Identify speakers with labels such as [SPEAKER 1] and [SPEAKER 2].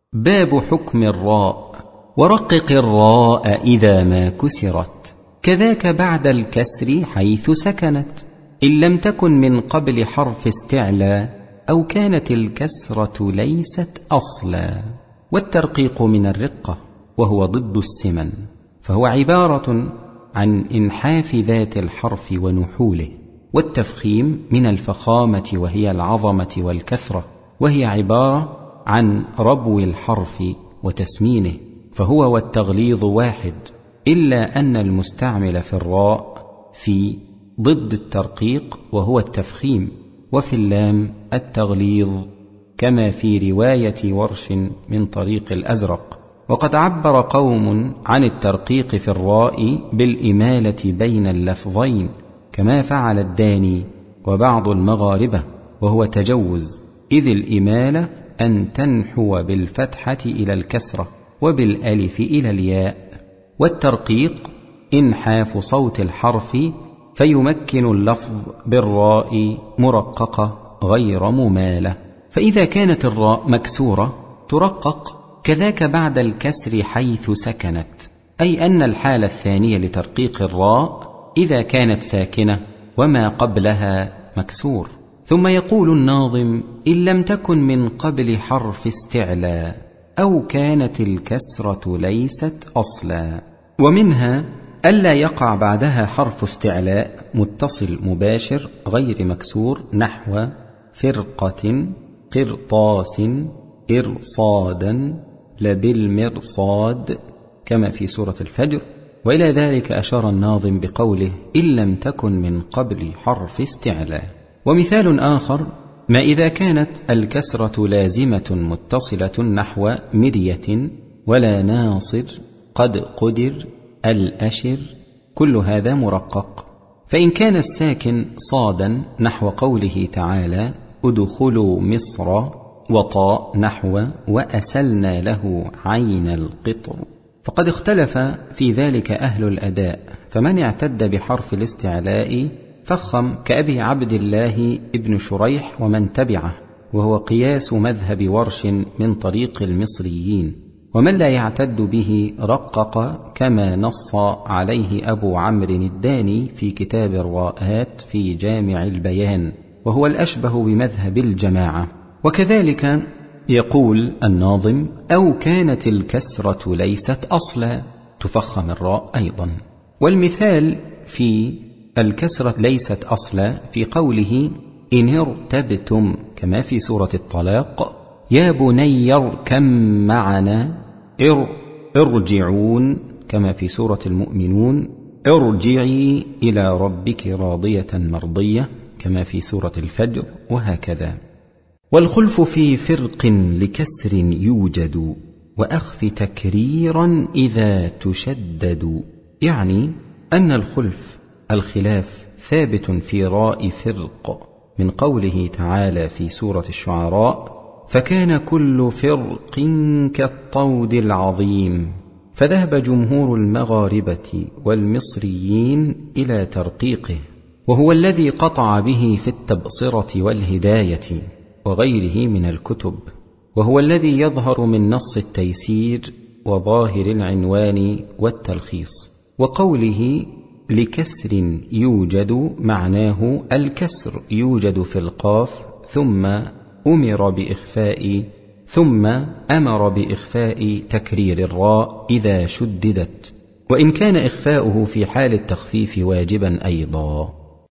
[SPEAKER 1] باب حكم الراء. ورقق الراء إذا ما كسرت، كذاك بعد الكسر حيث سكنت، إن لم تكن من قبل حرف استعلاء أو كانت الكسرة ليست أصلا. والترقيق من الرقة وهو ضد السمن، فهو عبارة عن إنحاف ذات الحرف ونحوله. والتفخيم من الفخامة وهي العظمة والكثرة، وهي عبارة عن ربو الحرف وتسمينه، فهو والتغليظ واحد، إلا أن المستعمل في الراء في ضد الترقيق وهو التفخيم، وفي اللام التغليظ، كما في رواية ورش من طريق الأزرق. وقد عبر قوم عن الترقيق في الراء بالإمالة بين اللفظين، كما فعل الداني وبعض المغاربة، وهو تجوز، إذ الإمالة أن تنحو بالفتحة إلى الكسرة وبالألف إلى الياء، والترقيق إنحاف صوت الحرف فيمكن اللفظ بالراء مرققة غير ممالة. فإذا كانت الراء مكسورة ترقق، كذاك بعد الكسر حيث سكنت، أي أن الحالة الثانية لترقيق الراء إذا كانت ساكنة وما قبلها مكسور. ثم يقول الناظم: إن لم تكن من قبل حرف استعلاء أو كانت الكسرة ليست أصلا. ومنها ألا يقع بعدها حرف استعلاء متصل مباشر غير مكسور، نحو فرقة، قرطاس، إرصادا، لبالمرصاد، كما في سورة الفجر. وإلى ذلك أشار الناظم بقوله: إن لم تكن من قبل حرف استعلاء. ومثال آخر: ما إذا كانت الكسرة لازمة متصلة، نحو مرية، ولا ناصر، قد قدر، الأشر، كل هذا مرقق. فإن كان الساكن صادا، نحو قوله تعالى: ادخلوا مصر، وطاء، نحو وأسلنا له عين القطر، فقد اختلف في ذلك أهل الأداء، فمن اعتد بحرف الاستعلاء فخم كأبي عبد الله ابن شريح ومن تبعه، وهو قياس مذهب ورش من طريق المصريين. ومن لا يعتد به رقق، كما نص عليه أبو عمرو الداني في كتاب الراءات في جامع البيان، وهو الأشبه بمذهب الجماعة. وكذلك يقول الناظم: أو كانت الكسرة ليست أصلا، تفخم الراء أيضا. والمثال في الكسرة ليست أصلا في قوله: إن ارتبتم، كما في سورة الطلاق: يا بني اركم معنا، ارجعون، كما في سورة المؤمنون: ارجعي إلى ربك راضية مرضية، كما في سورة الفجر، وهكذا. والخلف في فرق لكسر يوجد، وأخف تكريرا إذا تشدد، يعني أن الخلاف ثابت في راء فرق، من قوله تعالى في سورة الشعراء: فكان كل فرق كالطود العظيم. فذهب جمهور المغاربة والمصريين إلى ترقيقه، وهو الذي قطع به في التبصرة والهداية وغيره من الكتب، وهو الذي يظهر من نص التيسير وظاهر العنوان والتلخيص. وقوله لكسر يوجد معناه الكسر يوجد في القاف، ثم أمر بإخفاء تكرير الراء إذا شددت، وإن كان إخفاؤه في حال التخفيف واجبا أيضا.